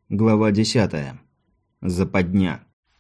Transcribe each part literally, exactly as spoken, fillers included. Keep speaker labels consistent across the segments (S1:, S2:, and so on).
S1: Глава десятая. Западня.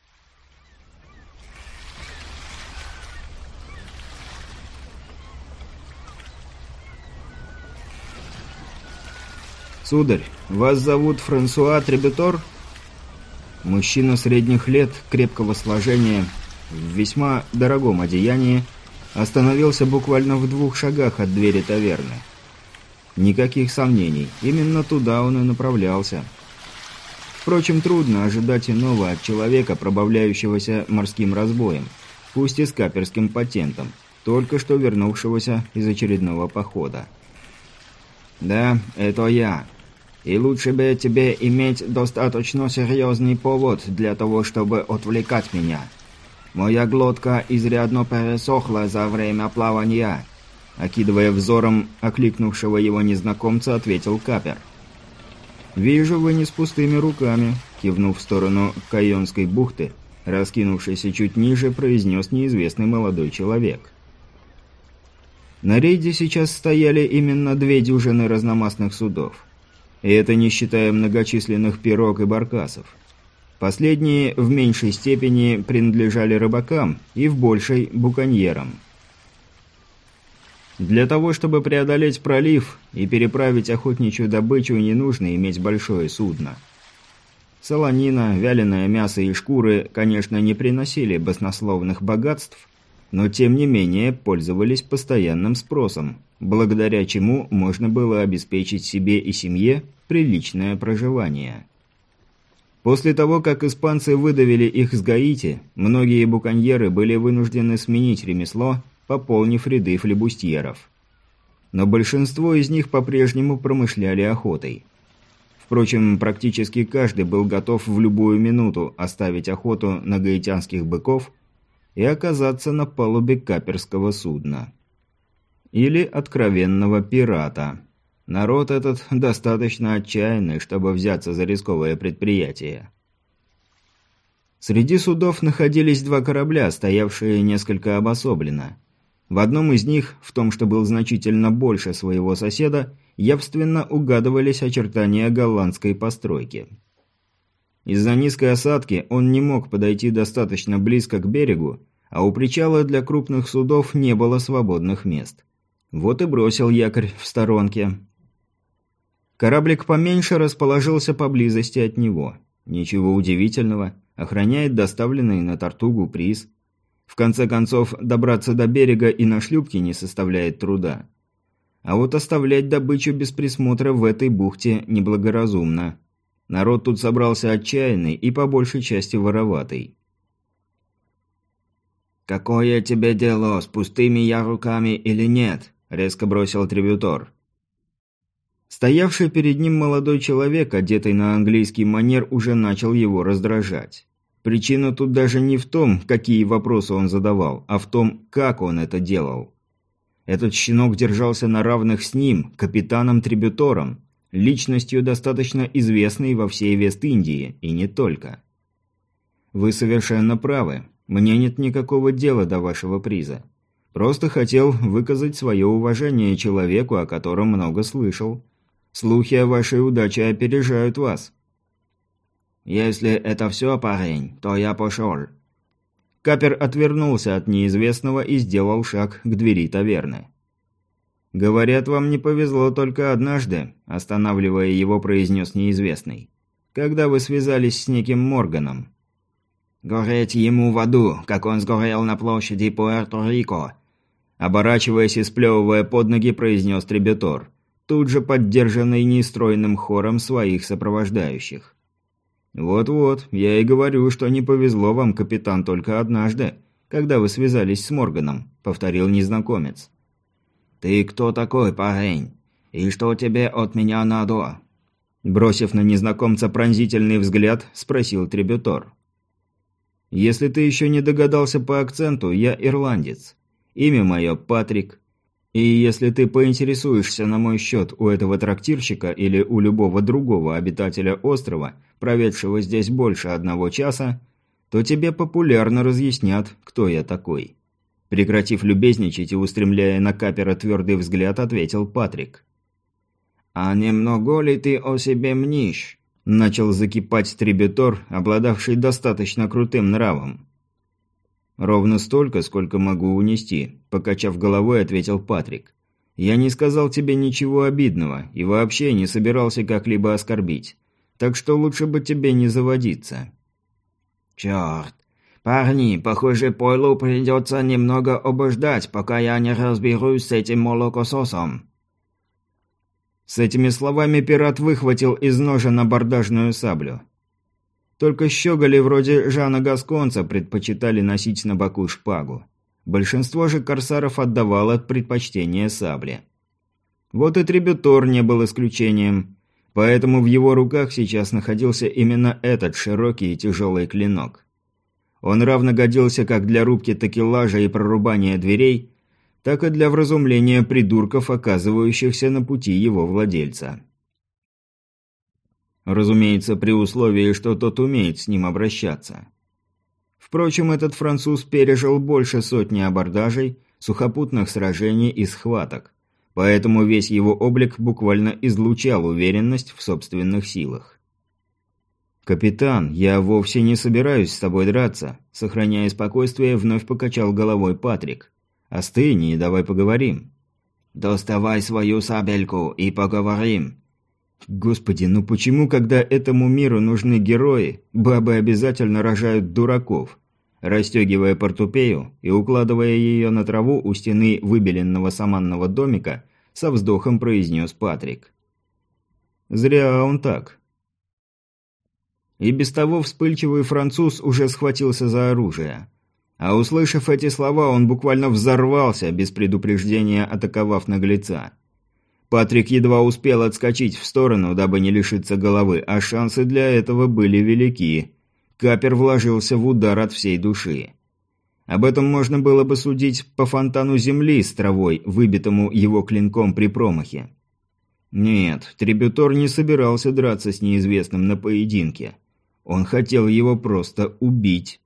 S1: «Сударь, вас зовут Франсуа Требетор?» Мужчина средних лет, крепкого сложения, в весьма дорогом одеянии, остановился буквально в двух шагах от двери таверны. Никаких сомнений, именно туда он и направлялся. Впрочем, трудно ожидать иного от человека, пробавляющегося морским разбоем, пусть и с каперским патентом, только что вернувшегося из очередного похода. «Да, это я. И лучше бы тебе иметь достаточно серьезный повод для того, чтобы отвлекать меня. Моя глотка изрядно пересохла за время плавания», — окидывая взором окликнувшего его незнакомца, ответил капер. «Вижу, вы не с пустыми руками», — кивнув в сторону Кайонской бухты, раскинувшейся чуть ниже, произнес неизвестный молодой человек. На рейде сейчас стояли именно две дюжины разномастных судов. И это не считая многочисленных пирог и баркасов. Последние в меньшей степени принадлежали рыбакам и в большей – буконьерам. Для того, чтобы преодолеть пролив и переправить охотничью добычу, не нужно иметь большое судно. Солонина, вяленое мясо и шкуры, конечно, не приносили баснословных богатств, но тем не менее пользовались постоянным спросом, благодаря чему можно было обеспечить себе и семье приличное проживание. После того, как испанцы выдавили их с Гаити, многие буконьеры были вынуждены сменить ремесло, пополнив ряды флебустьеров. Но большинство из них по-прежнему промышляли охотой. Впрочем, практически каждый был готов в любую минуту оставить охоту на гаитянских быков и оказаться на палубе каперского судна. Или откровенного пирата. Народ этот достаточно отчаянный, чтобы взяться за рисковое предприятие. Среди судов находились два корабля, стоявшие несколько обособленно. В одном из них, в том, что был значительно больше своего соседа, явственно угадывались очертания голландской постройки. Из-за низкой осадки он не мог подойти достаточно близко к берегу, а у причала для крупных судов не было свободных мест. Вот и бросил якорь в сторонке. Кораблик поменьше расположился поблизости от него. Ничего удивительного, охраняет доставленный на Тартугу приз. В конце концов, добраться до берега и на шлюпке не составляет труда. А вот оставлять добычу без присмотра в этой бухте неблагоразумно. Народ тут собрался отчаянный и по большей части вороватый. «Какое тебе дело, с пустыми я руками или нет?» – резко бросил Требетор. Стоявший перед ним молодой человек, одетый на английский манер, уже начал его раздражать. Причина тут даже не в том, какие вопросы он задавал, а в том, как он это делал. Этот щенок держался на равных с ним, капитаном Требетором, личностью достаточно известной во всей Вест-Индии, и не только. Вы совершенно правы, мне нет никакого дела до вашего приза. Просто хотел выказать свое уважение человеку, о котором много слышал. Слухи о вашей удаче опережают вас. «Если это все, парень, то я пошел». Капер отвернулся от неизвестного и сделал шаг к двери таверны. «Говорят, вам не повезло только однажды», – останавливая его, произнес неизвестный. «Когда вы связались с неким Морганом». «Гореть ему в аду, как он сгорел на площади Пуэрто-Рико», – оборачиваясь и сплевывая под ноги, произнес Требетор, тут же поддержанный нестройным хором своих сопровождающих. «Вот-вот, я и говорю, что не повезло вам, капитан, только однажды, когда вы связались с Морганом», — повторил незнакомец. «Ты кто такой, парень? И что тебе от меня надо?» Бросив на незнакомца пронзительный взгляд, спросил Требетор. «Если ты еще не догадался по акценту, я ирландец. Имя мое Патрик. И если ты поинтересуешься на мой счет у этого трактирщика или у любого другого обитателя острова, проведшего здесь больше одного часа, то тебе популярно разъяснят, кто я такой». Прекратив любезничать и устремляя на капера твердый взгляд, ответил Патрик. «А немного ли ты о себе мнишь? Начал закипать Трибютор, обладавший достаточно крутым нравом. «Ровно столько, сколько могу унести», – покачав головой, ответил Патрик. «Я не сказал тебе ничего обидного и вообще не собирался как-либо оскорбить. Так что лучше бы тебе не заводиться».
S2: «Черт! Парни, похоже, Пойлу придется немного обождать, пока я не разберусь с этим молокососом».
S1: С этими словами пират выхватил из ножен абордажную саблю. Только щеголи вроде Жана Гасконца предпочитали носить на боку шпагу. Большинство же корсаров отдавало предпочтение сабле. Вот и Трибютор не был исключением, поэтому в его руках сейчас находился именно этот широкий и тяжелый клинок. Он равно годился как для рубки такелажа и прорубания дверей, так и для вразумления придурков, оказывающихся на пути его владельца. Разумеется, при условии, что тот умеет с ним обращаться. Впрочем, этот француз пережил больше сотни абордажей, сухопутных сражений и схваток, поэтому весь его облик буквально излучал уверенность в собственных силах. «Капитан, я вовсе не собираюсь с тобой драться», – сохраняя спокойствие, вновь покачал головой Патрик. «Остынь и давай поговорим».
S2: «Доставай свою сабельку и поговорим».
S1: Господи, ну почему, когда этому миру нужны герои, бабы обязательно рожают дураков? Расстегивая портупею и укладывая ее на траву у стены выбеленного саманного домика, со вздохом произнес Патрик. Зря он так. И без того вспыльчивый француз уже схватился за оружие. А услышав эти слова, он буквально взорвался, без предупреждения атаковав наглеца. Патрик едва успел отскочить в сторону, дабы не лишиться головы, а шансы для этого были велики. Капер вложился в удар от всей души. Об этом можно было бы судить по фонтану земли с травой, выбитому его клинком при промахе. Нет, Трибютор не собирался драться с неизвестным на поединке. Он хотел его просто убить.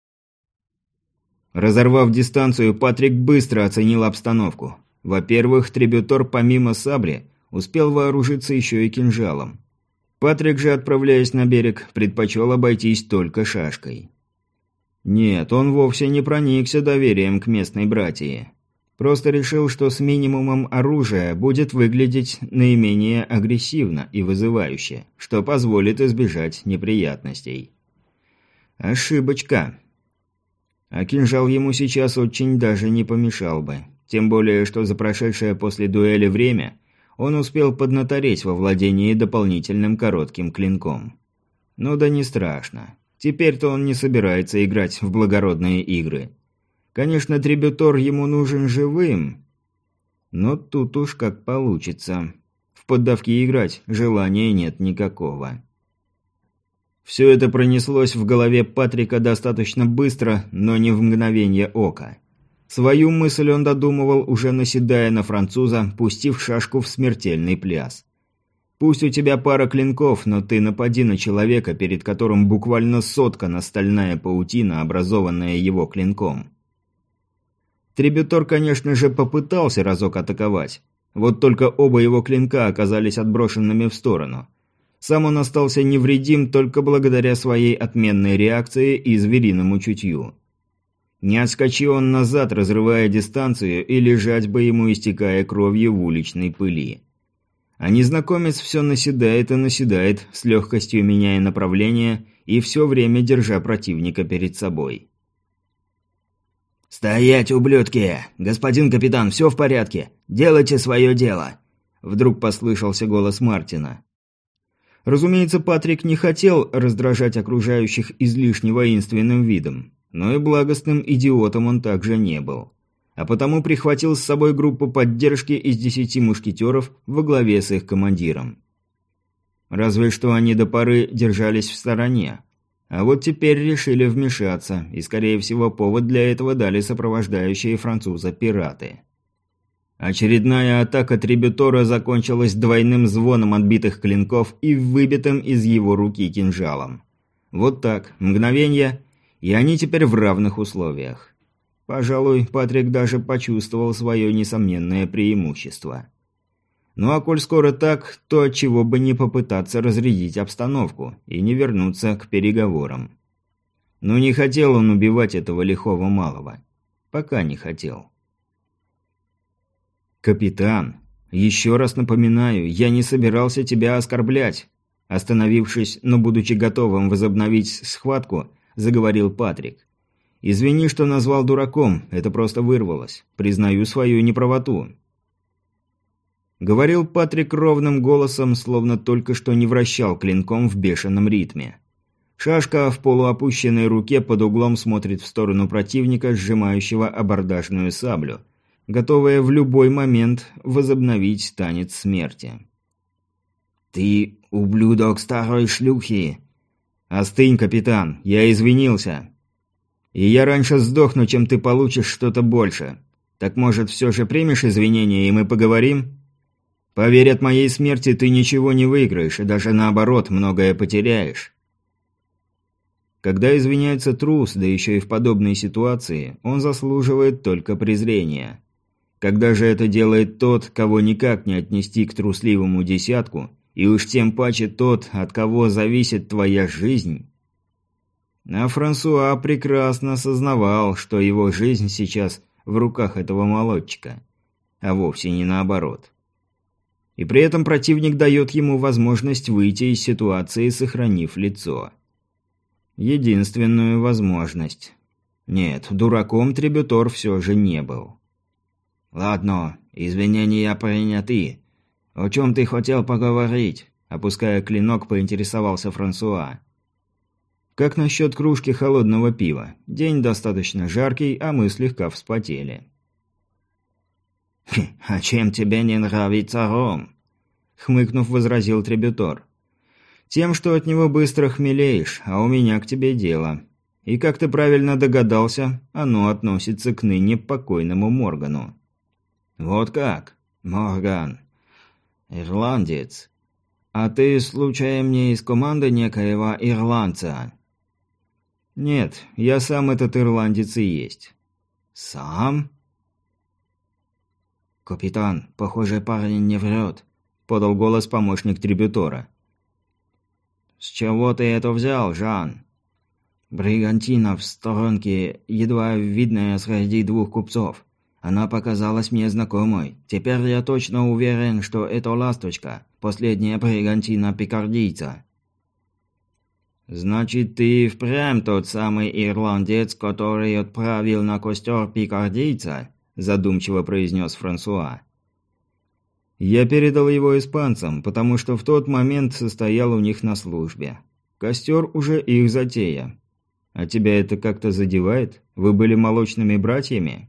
S1: Разорвав дистанцию, Патрик быстро оценил обстановку. Во-первых, Трибютор помимо сабли успел вооружиться еще и кинжалом. Патрик же, отправляясь на берег, предпочел обойтись только шашкой. Нет, он вовсе не проникся доверием к местной братии. Просто решил, что с минимумом оружия будет выглядеть наименее агрессивно и вызывающе, что позволит избежать неприятностей. Ошибочка. А кинжал ему сейчас очень даже не помешал бы. Тем более, что за прошедшее после дуэли время он успел поднатореть во владении дополнительным коротким клинком. Ну да не страшно. Теперь-то он не собирается играть в благородные игры. Конечно, Трибютор ему нужен живым, но тут уж как получится. В поддавки играть желания нет никакого. Все это пронеслось в голове Патрика достаточно быстро, но не в мгновение ока. Свою мысль он додумывал, уже наседая на француза, пустив шашку в смертельный пляс. Пусть у тебя пара клинков, но ты напади на человека, перед которым буквально соткана стальная паутина, образованная его клинком. Трибютор, конечно же, попытался разок атаковать. Вот только оба его клинка оказались отброшенными в сторону. Сам он остался невредим только благодаря своей отменной реакции и звериному чутью. Не отскочи он назад, разрывая дистанцию, и лежать бы ему, истекая кровью в уличной пыли. А незнакомец все наседает и наседает, с легкостью меняя направление и все время держа противника перед собой.
S2: «Стоять, ублюдки! Господин капитан, все в порядке! Делайте свое дело!» Вдруг послышался голос Мартина.
S1: Разумеется, Патрик не хотел раздражать окружающих излишне воинственным видом, но и благостным идиотом он также не был. А потому прихватил с собой группу поддержки из десяти мушкетеров во главе с их командиром. Разве что они до поры держались в стороне. А вот теперь решили вмешаться, и, скорее всего, повод для этого дали сопровождающие француза пираты. Очередная атака Трибютора закончилась двойным звоном отбитых клинков и выбитым из его руки кинжалом. Вот так, мгновенье, и они теперь в равных условиях. Пожалуй, Патрик даже почувствовал свое несомненное преимущество. Ну а коль скоро так, то отчего бы не попытаться разрядить обстановку и не вернуться к переговорам. Но не хотел он убивать этого лихого малого. Пока не хотел. «Капитан, еще раз напоминаю, я не собирался тебя оскорблять», остановившись, но будучи готовым возобновить схватку, заговорил Патрик. «Извини, что назвал дураком, это просто вырвалось. Признаю свою неправоту». Говорил Патрик ровным голосом, словно только что не вращал клинком в бешеном ритме. Шашка в полуопущенной руке под углом смотрит в сторону противника, сжимающего абордажную саблю, готовая в любой момент возобновить танец смерти.
S2: «Ты ублюдок старой шлюхи!»
S1: «Остынь, капитан, я извинился. И я раньше сдохну, чем ты получишь что-то больше. Так может, все же примешь извинения, и мы поговорим? Поверь, от моей смерти ты ничего не выиграешь, и даже наоборот, многое потеряешь». Когда извиняется трус, да еще и в подобной ситуации, он заслуживает только презрения. Когда же это делает тот, кого никак не отнести к трусливому десятку, и уж тем паче тот, от кого зависит твоя жизнь. А Франсуа прекрасно сознавал, что его жизнь сейчас в руках этого молодчика, а вовсе не наоборот. И при этом противник дает ему возможность выйти из ситуации, сохранив лицо. Единственную возможность. Нет, дураком Трибютор все же не был.
S2: «Ладно, извинения приняты. О чем ты хотел поговорить?»
S1: Опуская клинок, поинтересовался Франсуа. «Как насчет кружки холодного пива? День достаточно жаркий, а мы слегка вспотели».
S2: «А чем тебе не нравится ром?»
S1: Хмыкнув, возразил Трибютор. «Тем, что от него быстро хмелеешь, а у меня к тебе дело. И как ты правильно догадался, оно относится к ныне покойному Моргану».
S2: «Вот как? Морган. Ирландец. А ты, случаем, не из команды некоего ирландца?»
S1: «Нет, я сам этот ирландец и есть».
S2: «Сам?» «Капитан, похоже, парень не врет», — подал голос помощник Трибютора. «С чего ты это взял, Жан?» «Бригантина в сторонке, едва видная среди двух купцов. Она показалась мне знакомой. Теперь я точно уверен, что это ласточка, последняя бригантина пикардийца». «Значит, ты впрямь тот самый ирландец, который отправил на костер пикардийца?» – задумчиво произнес Франсуа.
S1: «Я передал его испанцам, потому что в тот момент состоял у них на службе. Костер уже их затея. А тебя это как-то задевает? Вы были молочными братьями?»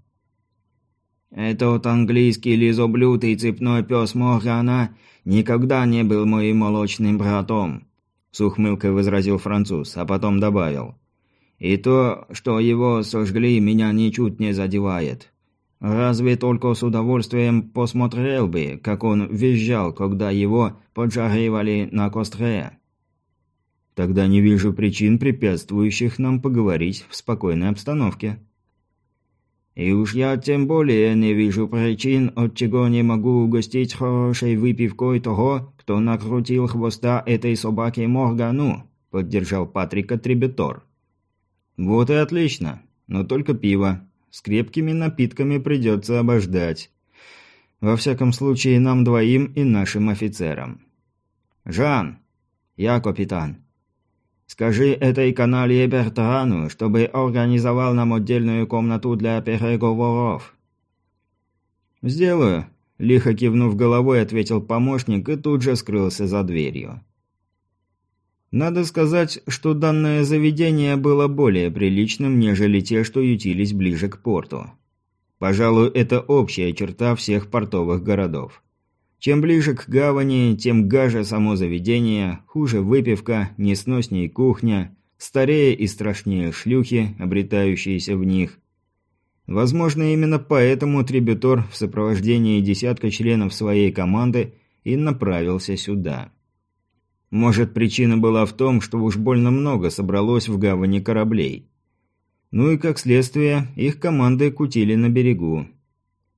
S2: «Этот английский лизоблюдый цепной пес Моргана никогда не был моим молочным братом», – с ухмылкой возразил француз, а потом добавил. «И то, что его сожгли, меня ничуть не задевает. Разве только с удовольствием посмотрел бы, как он визжал, когда его поджаривали на костре».
S1: «Тогда не вижу причин, препятствующих нам поговорить в спокойной обстановке».
S2: «И уж я тем более не вижу причин, отчего не могу угостить хорошей выпивкой того, кто накрутил хвоста этой собаке Моргану», — поддержал Патрика Трибютор.
S1: «Вот и отлично, но только пиво. С крепкими напитками придется обождать. Во всяком случае, нам двоим и нашим офицерам».
S2: «Жан, я капитан. Скажи этой каналье Бертрану, чтобы организовал нам отдельную комнату для переговоров».
S1: «Сделаю», – лихо кивнув головой, ответил помощник и тут же скрылся за дверью. Надо сказать, что данное заведение было более приличным, нежели те, что ютились ближе к порту. Пожалуй, это общая черта всех портовых городов. Чем ближе к гавани, тем гаже само заведение, хуже выпивка, несносней кухня, старее и страшнее шлюхи, обретающиеся в них. Возможно, именно поэтому Трибютор в сопровождении десятка членов своей команды и направился сюда. Может, причина была в том, что уж больно много собралось в гавани кораблей. Ну и как следствие, их команды кутили на берегу.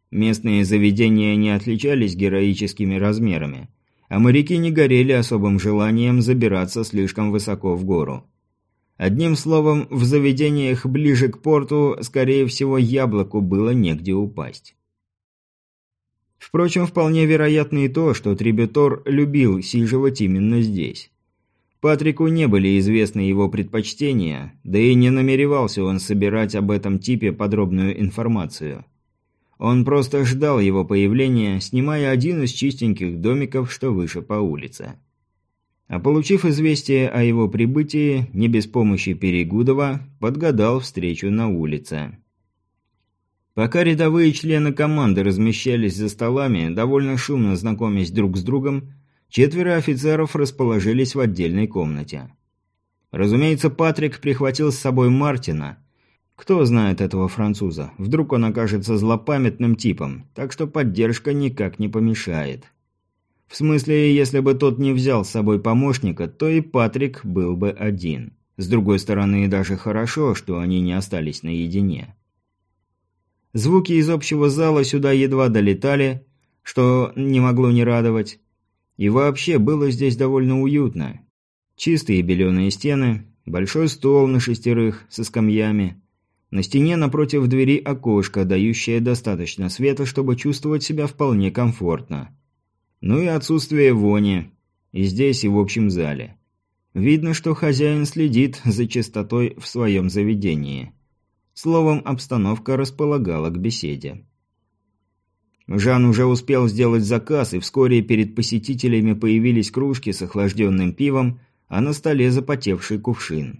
S1: Местные заведения не отличались героическими размерами, а моряки не горели особым желанием забираться слишком высоко в гору. Одним словом, в заведениях ближе к порту, скорее всего, яблоку было негде упасть. Впрочем, вполне вероятно и то, что Трибютор любил сиживать именно здесь. Патрику не были известны его предпочтения, да и не намеревался он собирать об этом типе подробную информацию. Он просто ждал его появления, снимая один из чистеньких домиков, что выше по улице. А получив известие о его прибытии, не без помощи Перегудова, подгадал встречу на улице. Пока рядовые члены команды размещались за столами, довольно шумно знакомясь друг с другом, четверо офицеров расположились в отдельной комнате. Разумеется, Патрик прихватил с собой Мартина. Кто знает этого француза? Вдруг он окажется злопамятным типом, так что поддержка никак не помешает. В смысле, если бы тот не взял с собой помощника, то и Патрик был бы один. С другой стороны, даже хорошо, что они не остались наедине. Звуки из общего зала сюда едва долетали, что не могло не радовать. И вообще было здесь довольно уютно. Чистые беленые стены, большой стол на шестерых со скамьями. На стене напротив двери окошко, дающее достаточно света, чтобы чувствовать себя вполне комфортно. Ну и отсутствие вони. И здесь, и в общем зале. Видно, что хозяин следит за чистотой в своем заведении. Словом, обстановка располагала к беседе. Жан уже успел сделать заказ, и вскоре перед посетителями появились кружки с охлажденным пивом, а на столе запотевший кувшин.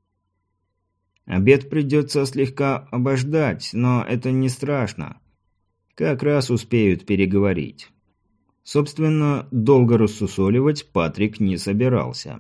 S1: Обед придется слегка обождать, но это не страшно. Как раз успеют переговорить. Собственно, долго рассусоливать Патрик не собирался.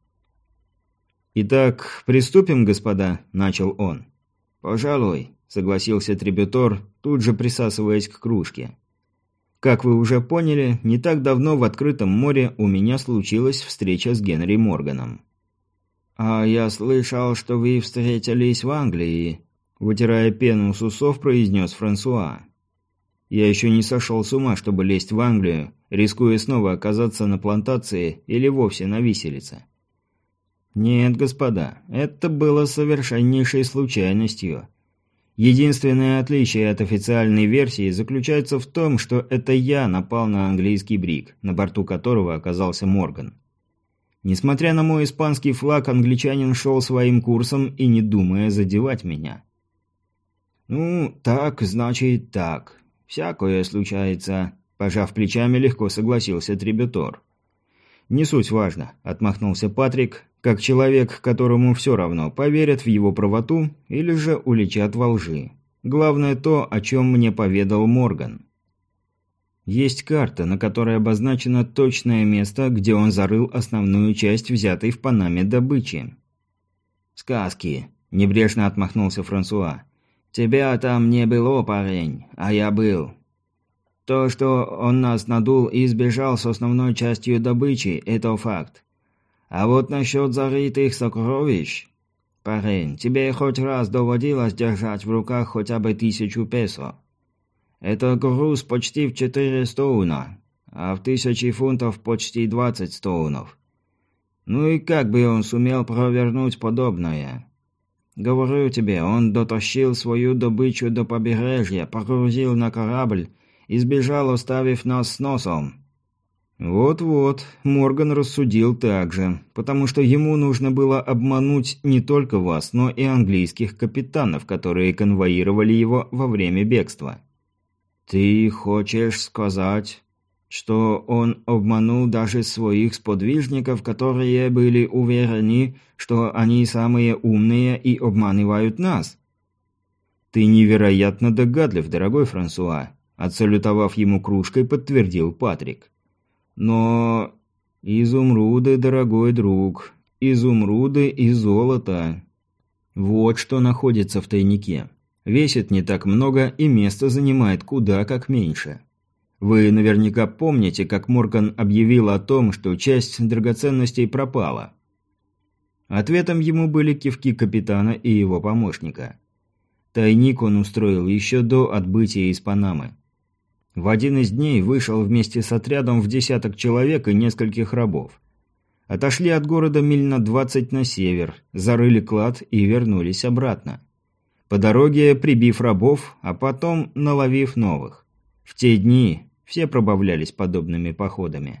S1: «Итак, приступим, господа», – начал он. «Пожалуй», – согласился Трибютор, тут же присасываясь к кружке. «Как вы уже поняли, не так давно в открытом море у меня случилась встреча с Генри Морганом». «А я слышал, что вы встретились в Англии», – вытирая пену с усов, произнес Франсуа. «Я еще не сошел с ума, чтобы лезть в Англию, рискуя снова оказаться на плантации или вовсе на виселице. Нет, господа, это было совершеннейшей случайностью. Единственное отличие от официальной версии заключается в том, что это я напал на английский бриг, на борту которого оказался Морган. Несмотря на мой испанский флаг, англичанин шел своим курсом и не думая задевать меня». «Ну, так, значит, так. Всякое случается», – пожав плечами, легко согласился Трибютор. «Не суть важно», – отмахнулся Патрик, как человек, которому все равно, поверят в его правоту или же уличат во лжи. Главное то, о чем мне поведал Морган. Есть карта, на которой обозначено точное место, где он зарыл основную часть взятой в Панаме добычи. «Сказки», – небрежно отмахнулся Франсуа. «Тебя там не было, парень, а я был. То, что он нас надул и сбежал с основной частью добычи – это факт. А вот насчет зарытых сокровищ... Парень, тебе хоть раз доводилось держать в руках хотя бы тысячу песо? Это груз почти в четыре стоуна, а в тысячи фунтов почти двадцать стоунов. Ну и как бы он сумел провернуть подобное? Говорю тебе, он дотащил свою добычу до побережья, погрузил на корабль и сбежал, оставив нас с носом». Вот-вот, Морган рассудил так же, потому что ему нужно было обмануть не только вас, но и английских капитанов, которые конвоировали его во время бегства. «Ты хочешь сказать, что он обманул даже своих сподвижников, которые были уверены, что они самые умные и обманывают нас?» «Ты невероятно догадлив, дорогой Франсуа», – отсалютовав ему кружкой, подтвердил Патрик. «Но... изумруды, дорогой друг, изумруды и золото. Вот что находится в тайнике. Весит не так много и место занимает куда как меньше. Вы наверняка помните, как Морган объявил о том, что часть драгоценностей пропала». Ответом ему были кивки капитана и его помощника. Тайник он устроил еще до отбытия из Панамы. В один из дней вышел вместе с отрядом в десяток человек и нескольких рабов. Отошли от города миль на двадцать на север, зарыли клад и вернулись обратно. По дороге прибив рабов, а потом наловив новых. В те дни все пробавлялись подобными походами.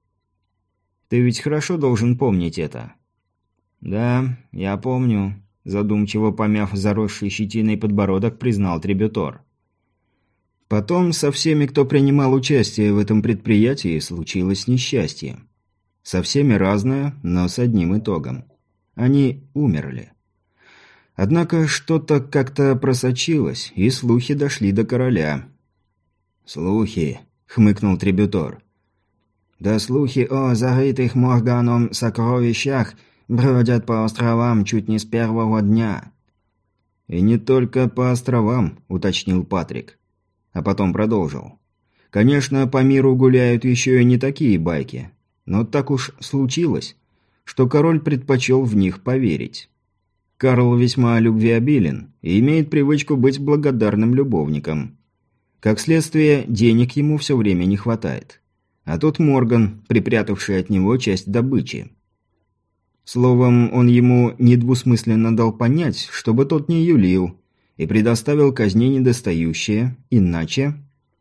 S1: Ты ведь хорошо должен помнить это. Да, я помню, задумчиво помяв заросший щетиной подбородок, признал Трибютор. Потом со всеми, кто принимал участие в этом предприятии, случилось несчастье. Со всеми разное, но с одним итогом. Они умерли. Однако что-то как-то просочилось, и слухи дошли до короля. «Слухи», — хмыкнул Трибютор. «Да слухи о зарытых Морганом сокровищах бродят по островам чуть не с первого дня». «И не только по островам», — уточнил Патрик. А потом продолжил. «Конечно, по миру гуляют еще и не такие байки. Но так уж случилось, что король предпочел в них поверить. Карл весьма любвеобилен и имеет привычку быть благодарным любовником. Как следствие, денег ему все время не хватает. А тут Морган, припрятавший от него часть добычи. Словом, он ему недвусмысленно дал понять, чтобы тот не юлил, и предоставил казне недостающее, иначе...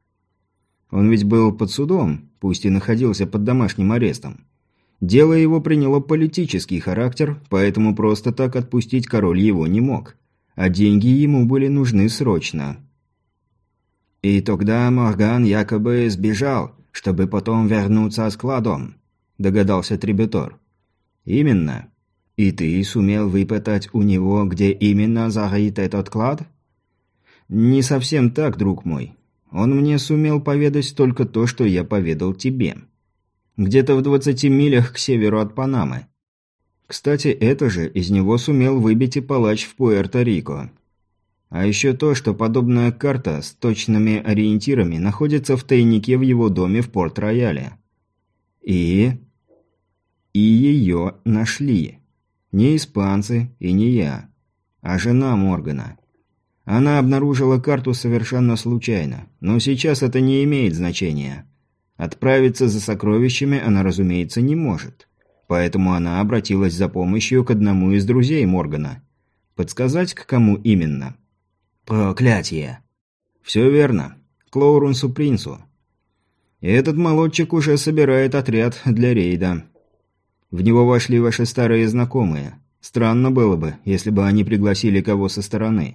S1: Он ведь был под судом, пусть и находился под домашним арестом. Дело его приняло политический характер, поэтому просто так отпустить король его не мог, а деньги ему были нужны срочно. «И тогда Морган якобы сбежал, чтобы потом вернуться с кладом», – догадался Трибютор. «Именно. И ты сумел выпытать у него, где именно зарыт этот клад?» «Не совсем так, друг мой. Он мне сумел поведать только то, что я поведал тебе. Где-то в двадцати милях к северу от Панамы. Кстати, это же из него сумел выбить и палач в Пуэрто-Рико. А еще то, что подобная карта с точными ориентирами находится в тайнике в его доме в Порт-Рояле. И... И ее нашли. Не испанцы и не я, а жена Моргана. Она обнаружила карту совершенно случайно, но сейчас это не имеет значения. Отправиться за сокровищами она, разумеется, не может. Поэтому она обратилась за помощью к одному из друзей Моргана. Подсказать, к кому именно? Проклятие! Все верно. К Лоуренсу Принцу. И этот молодчик уже собирает отряд для рейда. В него вошли ваши старые знакомые. Странно было бы, если бы они пригласили кого со стороны.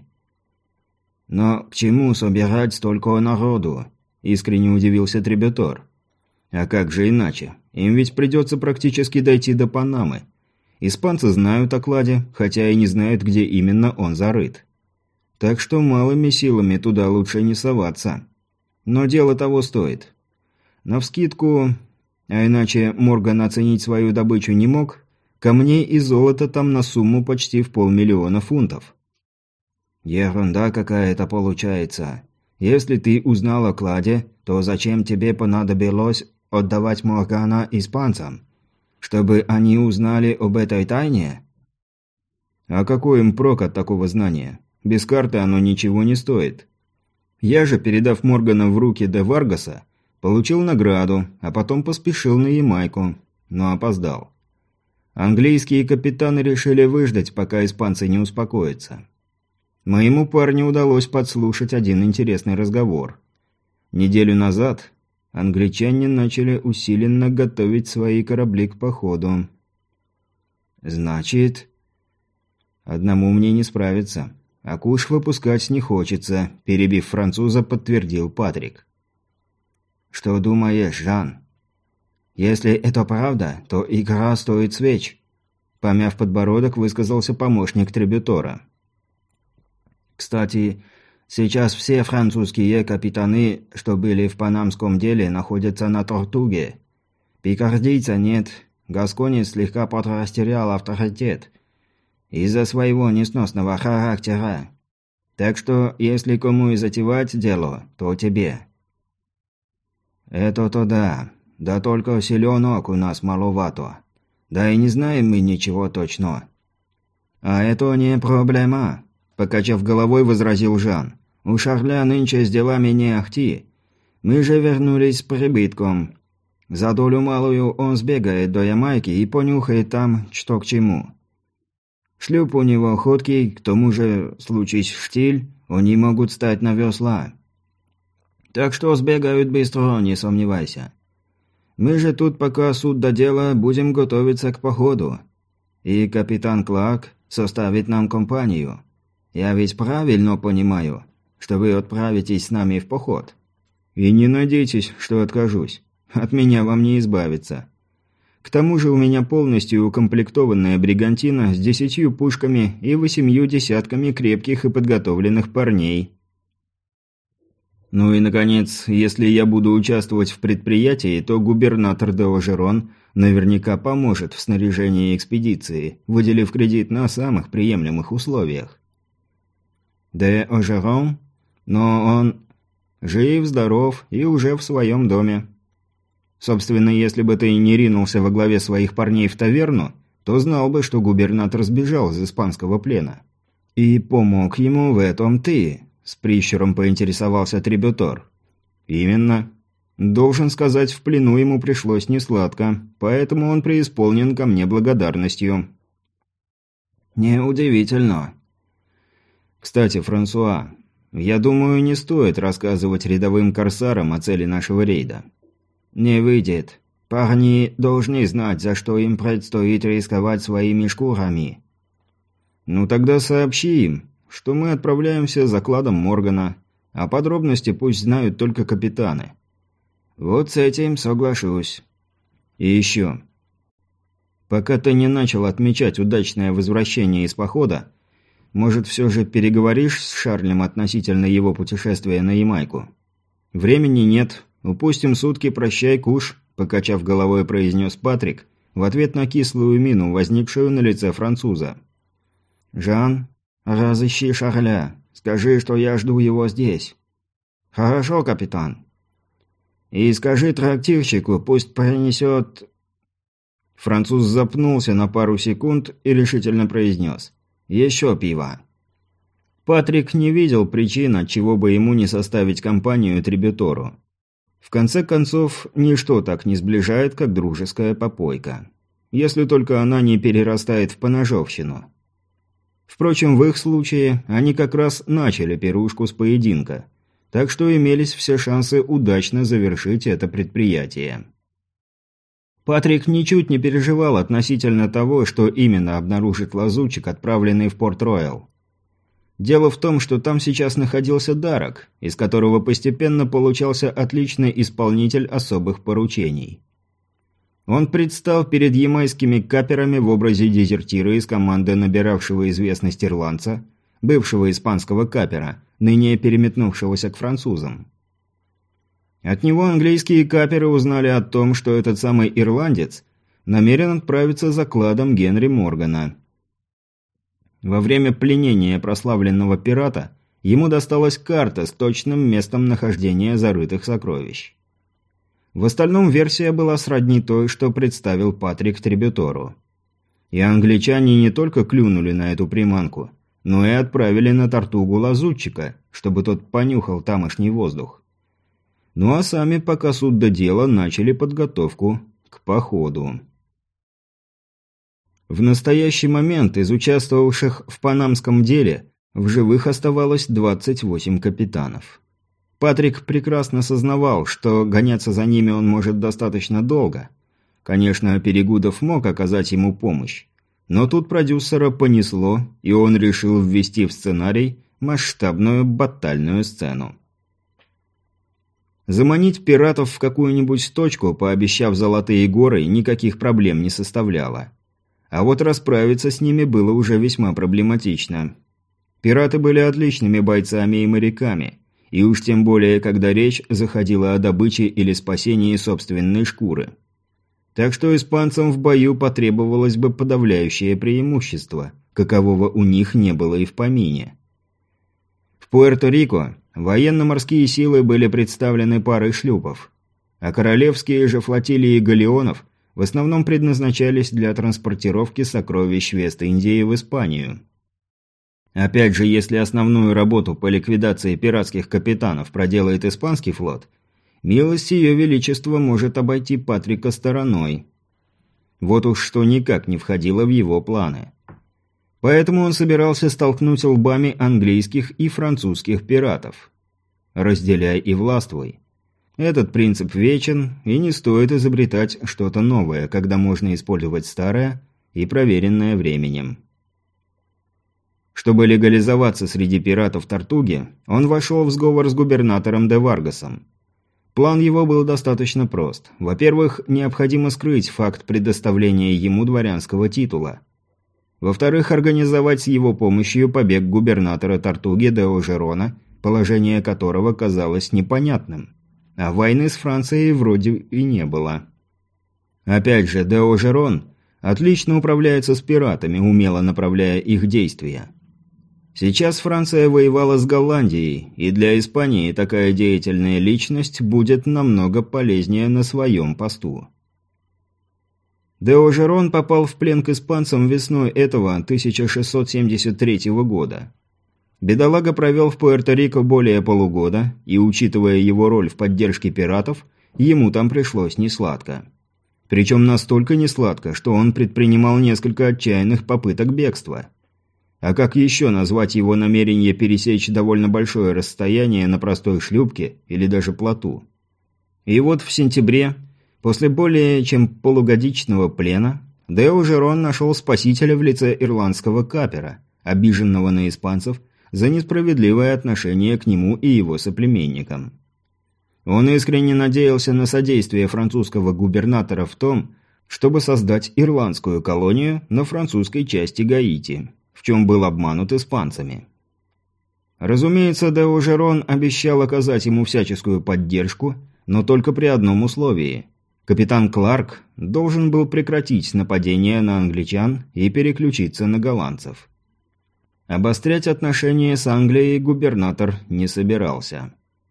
S1: «Но к чему собирать столько народу?» – искренне удивился Трибютор. «А как же иначе? Им ведь придется практически дойти до Панамы. Испанцы знают о кладе, хотя и не знают, где именно он зарыт. Так что малыми силами туда лучше не соваться. Но дело того стоит. Навскидку, а иначе Морган оценить свою добычу не мог, камней и золота там на сумму почти в полмиллиона фунтов». «Ерунда какая-то получается. Если ты узнал о кладе, то зачем тебе понадобилось отдавать Моргана испанцам? Чтобы они узнали об этой тайне?» «А какой им прок от такого знания? Без карты оно ничего не стоит. Я же, передав Моргана в руки де Варгаса, получил награду, а потом поспешил на Ямайку, но опоздал. Английские капитаны решили выждать, пока испанцы не успокоятся. Моему парню удалось подслушать один интересный разговор. Неделю назад англичане начали усиленно готовить свои корабли к походу. «Значит...» «Одному мне не справиться. А куш выпускать не хочется», – перебив француза, подтвердил Патрик. «Что думаешь, Жан? Если это правда, то игра стоит свеч», – помяв подбородок, высказался помощник Трибютора. «Кстати, сейчас все французские капитаны, что были в панамском деле, находятся на Тортуге. Пикардийца нет, гасконец слегка подрастерял авторитет из-за своего несносного характера. Так что, если кому и затевать дело, то тебе». «Это-то да. Да только селенок у нас маловато. Да и не знаем мы ничего точно». «А это не проблема», – покачав головой, возразил Жан. «У Шарля нынче с делами не ахти.
S2: Мы же вернулись с прибытком. За долю малую он сбегает до Ямайки и понюхает там, что к чему. Шлюп у него ходкий, к тому же, случись штиль, они могут стать на весла. Так что сбегают быстро, не сомневайся. Мы же тут, пока суд до дела, будем готовиться к походу. И капитан Кларк составит нам компанию. Я ведь правильно понимаю, что вы отправитесь с нами в поход? И не надейтесь, что откажусь. От меня вам не избавиться. К тому же у меня полностью укомплектованная бригантина с десятью пушками и восемью десятками крепких и подготовленных парней. Ну и, наконец, если я буду участвовать в предприятии, то губернатор де Ожерон наверняка поможет в снаряжении экспедиции, выделив кредит на самых приемлемых условиях. Де Ожерон? Но он жив, здоров и уже в своем доме. Собственно, если бы ты не ринулся во главе своих парней в таверну, то знал бы, что губернатор сбежал из испанского плена. И помог ему в этом ты, с прищуром поинтересовался Трибютор. Именно. Должен сказать, в плену ему пришлось несладко, поэтому он преисполнен ко мне благодарностью. Неудивительно. Кстати, Франсуа, я думаю, не стоит рассказывать рядовым корсарам о цели нашего рейда. Не выйдет. Парни должны знать, за что им предстоит рисковать своими шкурами. Ну тогда сообщи им, что мы отправляемся за кладом Моргана, а подробности пусть знают только капитаны. Вот с этим соглашусь. И еще. Пока ты не начал отмечать удачное возвращение из похода, может, все же переговоришь с Шарлем относительно его путешествия на Ямайку? Времени нет. «Упустим сутки, прощай, куш», – покачав головой, произнес Патрик, в ответ на кислую мину, возникшую на лице француза. «Жан, разыщи Шарля. Скажи, что я жду его здесь». «Хорошо, капитан». «И скажи трактирщику, пусть принесет...» Француз запнулся на пару секунд и решительно произнес. «Еще пиво». Патрик не видел причин, отчего бы ему не составить компанию Трибютору. В конце концов, ничто так не сближает, как дружеская попойка. Если только она не перерастает в поножовщину. Впрочем, в их случае они как раз начали пирушку с поединка, так что имелись все шансы удачно завершить это предприятие. Патрик ничуть не переживал относительно того, что именно обнаружит лазутчик, отправленный в Порт-Роял. Дело в том, что там сейчас находился Дарак, из которого постепенно получался отличный исполнитель особых поручений. Он предстал перед ямайскими каперами в образе дезертира из команды набиравшего известность ирландца, бывшего испанского капера, ныне переметнувшегося к французам. От него английские каперы узнали о том, что этот самый ирландец намерен отправиться за кладом Генри Моргана. Во время пленения прославленного пирата ему досталась карта с точным местом нахождения зарытых сокровищ. В остальном версия была сродни той, что представил Патрик Трибютору. И англичане не только клюнули на эту приманку, но и отправили на Тартугу лазутчика, чтобы тот понюхал тамошний воздух. Ну а сами, пока суд до дела, начали подготовку к походу. В настоящий момент из участвовавших в панамском деле в живых оставалось двадцать восемь капитанов. Патрик прекрасно сознавал, что гоняться за ними он может достаточно долго. Конечно, Перегудов мог оказать ему помощь, но тут продюсера понесло, и он решил ввести в сценарий масштабную батальную сцену. Заманить пиратов в какую-нибудь точку, пообещав золотые горы, никаких проблем не составляло. А вот расправиться с ними было уже весьма проблематично. Пираты были отличными бойцами и моряками, и уж тем более, когда речь заходила о добыче или спасении собственной шкуры. Так что испанцам в бою потребовалось бы подавляющее преимущество, какового у них не было и в помине. В Пуэрто-Рико военно-морские силы были представлены парой шлюпов, а королевские же флотилии галеонов в основном предназначались для транспортировки сокровищ Вест-Индии в Испанию. Опять же, если основную работу по ликвидации пиратских капитанов проделает испанский флот,
S1: милость ее величества может обойти Патрика стороной. Вот уж что никак не входило в его планы. Поэтому он собирался столкнуть лбами английских и французских пиратов. Разделяй и властвуй. Этот принцип вечен, и не стоит изобретать что-то новое, когда можно использовать старое и проверенное временем. Чтобы легализоваться среди пиратов Тортуги, он вошел в сговор с губернатором де Варгасом. План его был достаточно прост. Во-первых, необходимо скрыть факт предоставления ему дворянского титула. Во-вторых, организовать с его помощью побег губернатора Тортуги де Ожерона, положение которого казалось непонятным. А войны с Францией вроде и не было. Опять же, де Ожерон отлично управляется с пиратами, умело направляя их действия. Сейчас Франция воевала с Голландией, и для Испании такая деятельная личность будет намного полезнее на своем посту. Де Ожерон попал в плен к испанцам весной этого тысяча шестьсот семьдесят третьего года. Бедолага провел в Пуэрто-Рико более полугода, и, учитывая его роль в поддержке пиратов, ему там пришлось несладко. Причем настолько несладко, что он предпринимал несколько отчаянных попыток бегства. А как еще назвать его намерение пересечь довольно большое расстояние на простой шлюпке или даже плоту? И вот в сентябре, после более чем полугодичного плена, де Ожерон нашел спасителя в лице ирландского капера, обиженного на испанцев, за несправедливое отношение к нему и его соплеменникам. Он искренне надеялся на содействие французского губернатора в том, чтобы создать ирландскую колонию на французской части Гаити, в чем был обманут испанцами. Разумеется, де Ожерон обещал оказать ему всяческую поддержку, но только при одном условии. Капитан Кларк должен был прекратить нападение на англичан и переключиться на голландцев. Обострять отношения с Англией губернатор не собирался.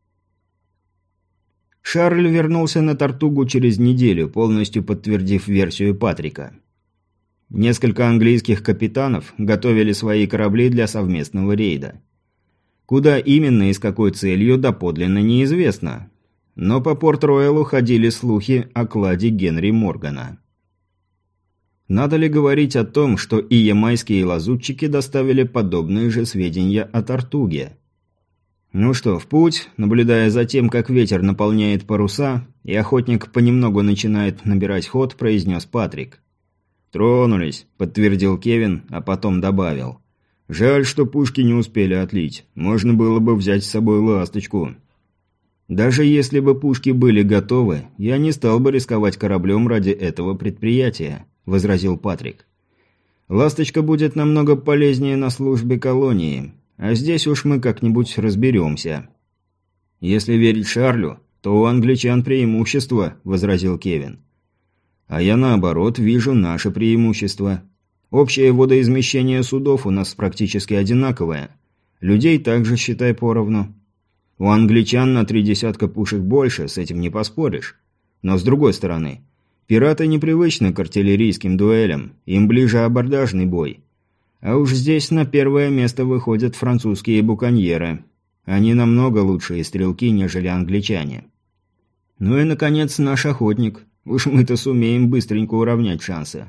S1: Шарль вернулся на Тортугу через неделю, полностью подтвердив версию Патрика. Несколько английских капитанов готовили свои корабли для совместного рейда. Куда именно и с какой целью доподлинно неизвестно, но по Порт-Роялу ходили слухи о кладе Генри Моргана. Надо ли говорить о том, что и ямайские лазутчики доставили подобные же сведения о Тортуге? Ну что, в путь, наблюдая за тем, как ветер наполняет паруса, и охотник понемногу начинает набирать ход, произнес Патрик. «Тронулись», — подтвердил Кевин, а потом добавил. «Жаль, что пушки не успели отлить. Можно было бы взять с собой ласточку». «Даже если бы пушки были готовы, я не стал бы рисковать кораблем ради этого предприятия», — возразил Патрик. «Ласточка будет намного полезнее на службе колонии, а здесь уж мы как-нибудь разберемся». «Если верить Шарлю, то у англичан преимущество», — возразил Кевин. «А я, наоборот, вижу наше преимущество. Общее водоизмещение судов у нас практически одинаковое. Людей также, считай, поровну. У англичан на три десятка пушек больше, с этим не поспоришь. Но с другой стороны, пираты непривычны к артиллерийским дуэлям, им ближе абордажный бой. А уж здесь на первое место выходят французские буконьеры. Они намного лучшие стрелки, нежели англичане. Ну и, наконец, наш охотник. Уж мы-то сумеем быстренько уравнять шансы».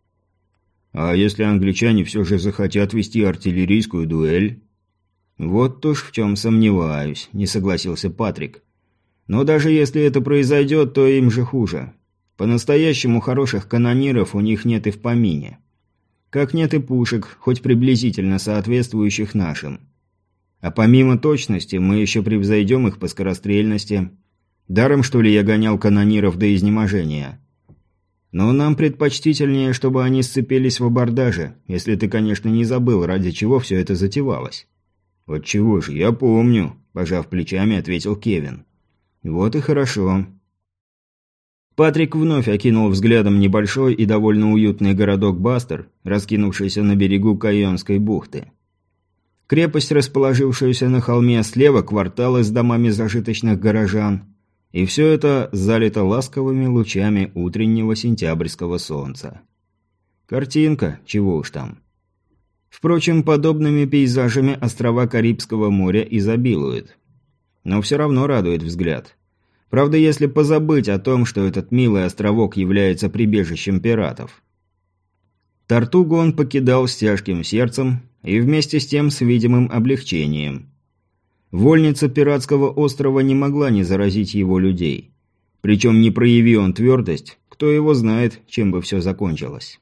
S1: «А если англичане все же захотят вести артиллерийскую дуэль?» «Вот уж в чем сомневаюсь», – не согласился Патрик. «Но даже если это произойдет, то им же хуже. По-настоящему хороших канониров у них нет и в помине. Как нет и пушек, хоть приблизительно соответствующих нашим. А помимо точности, мы еще превзойдем их по скорострельности. Даром, что ли, я гонял канониров до изнеможения. Но нам предпочтительнее, чтобы они сцепились в абордаже, если ты, конечно, не забыл, ради чего все это затевалось». «Отчего же, я помню», – пожав плечами, ответил Кевин. «Вот и хорошо». Патрик вновь окинул взглядом небольшой и довольно уютный городок Бастер, раскинувшийся на берегу Кайонской бухты. Крепость, расположившуюся на холме, слева кварталы с домами зажиточных горожан. И все это залито ласковыми лучами утреннего сентябрьского солнца. Картинка, чего уж там. Впрочем, подобными пейзажами острова Карибского моря изобилуют. Но все равно радует взгляд. Правда, если позабыть о том, что этот милый островок является прибежищем пиратов. Тартугу он покидал с тяжким сердцем и вместе с тем с видимым облегчением. Вольница пиратского острова не могла не заразить его людей. Причем, не прояви он твердость, кто его знает, чем бы все закончилось.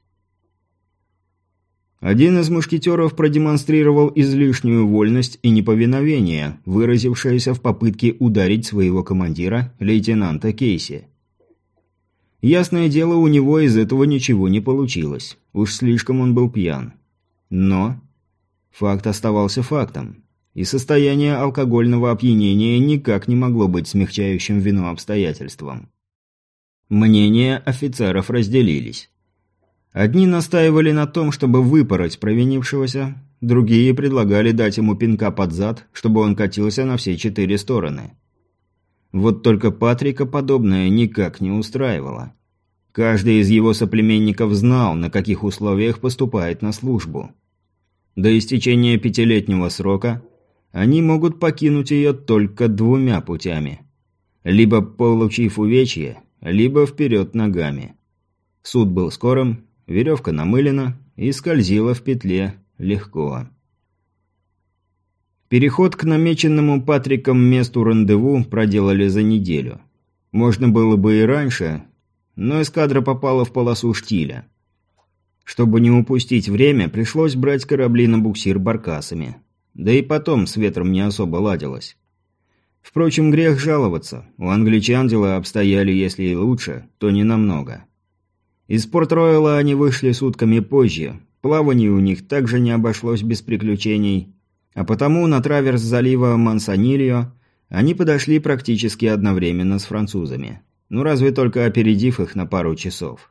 S1: Один из мушкетеров продемонстрировал излишнюю вольность и неповиновение, выразившееся в попытке ударить своего командира, лейтенанта Кейси. Ясное дело, у него из этого ничего не получилось. Уж слишком он был пьян. Но факт оставался фактом. И состояние алкогольного опьянения никак не могло быть смягчающим вину обстоятельством. Мнения офицеров разделились. Одни настаивали на том, чтобы выпороть провинившегося, другие предлагали дать ему пинка под зад, чтобы он катился на все четыре стороны. Вот только Патрика подобное никак не устраивало. Каждый из его соплеменников знал, на каких условиях поступает на службу. До истечения пятилетнего срока они могут покинуть ее только двумя путями. Либо получив увечье, либо вперед ногами. Суд был скорым, веревка намылена и скользила в петле легко. Переход к намеченному Патриком месту рандеву проделали за неделю. Можно было бы и раньше, но эскадра попала в полосу штиля. Чтобы не упустить время, пришлось брать корабли на буксир баркасами. Да и потом с ветром не особо ладилось. Впрочем, грех жаловаться. У англичан дела обстояли, если и лучше, то не намного. Из Порт-Ройла они вышли сутками позже. Плавание у них также не обошлось без приключений. А потому на траверс залива Мансанильо они подошли практически одновременно с французами. Ну разве только опередив их на пару часов.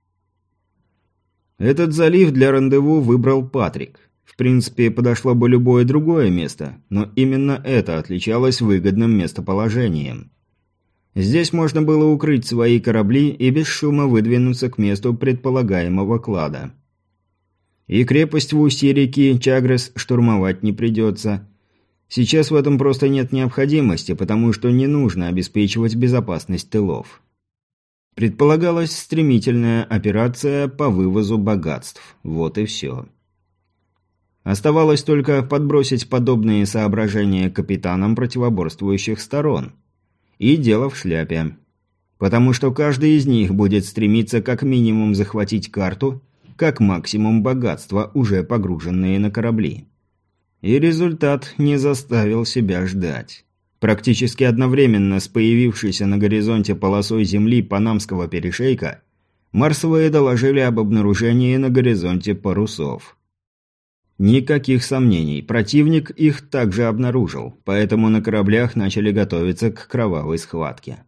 S1: Этот залив для рандеву выбрал Патрик. В принципе, подошло бы любое другое место, но именно это отличалось выгодным местоположением. Здесь можно было укрыть свои корабли и без шума выдвинуться к месту предполагаемого клада. И крепость в устье реки Чагрес штурмовать не придется. Сейчас в этом просто нет необходимости, потому что не нужно обеспечивать безопасность тылов. Предполагалась стремительная операция по вывозу богатств. Вот и все. Оставалось только подбросить подобные соображения капитанам противоборствующих сторон. И дело в шляпе. Потому что каждый из них будет стремиться как минимум захватить карту, как максимум богатства, уже погруженные на корабли. И результат не заставил себя ждать. Практически одновременно с появившейся на горизонте полосой земли Панамского перешейка, марсовые доложили об обнаружении на горизонте парусов. Никаких сомнений, противник их также обнаружил, поэтому на кораблях начали готовиться к кровавой схватке.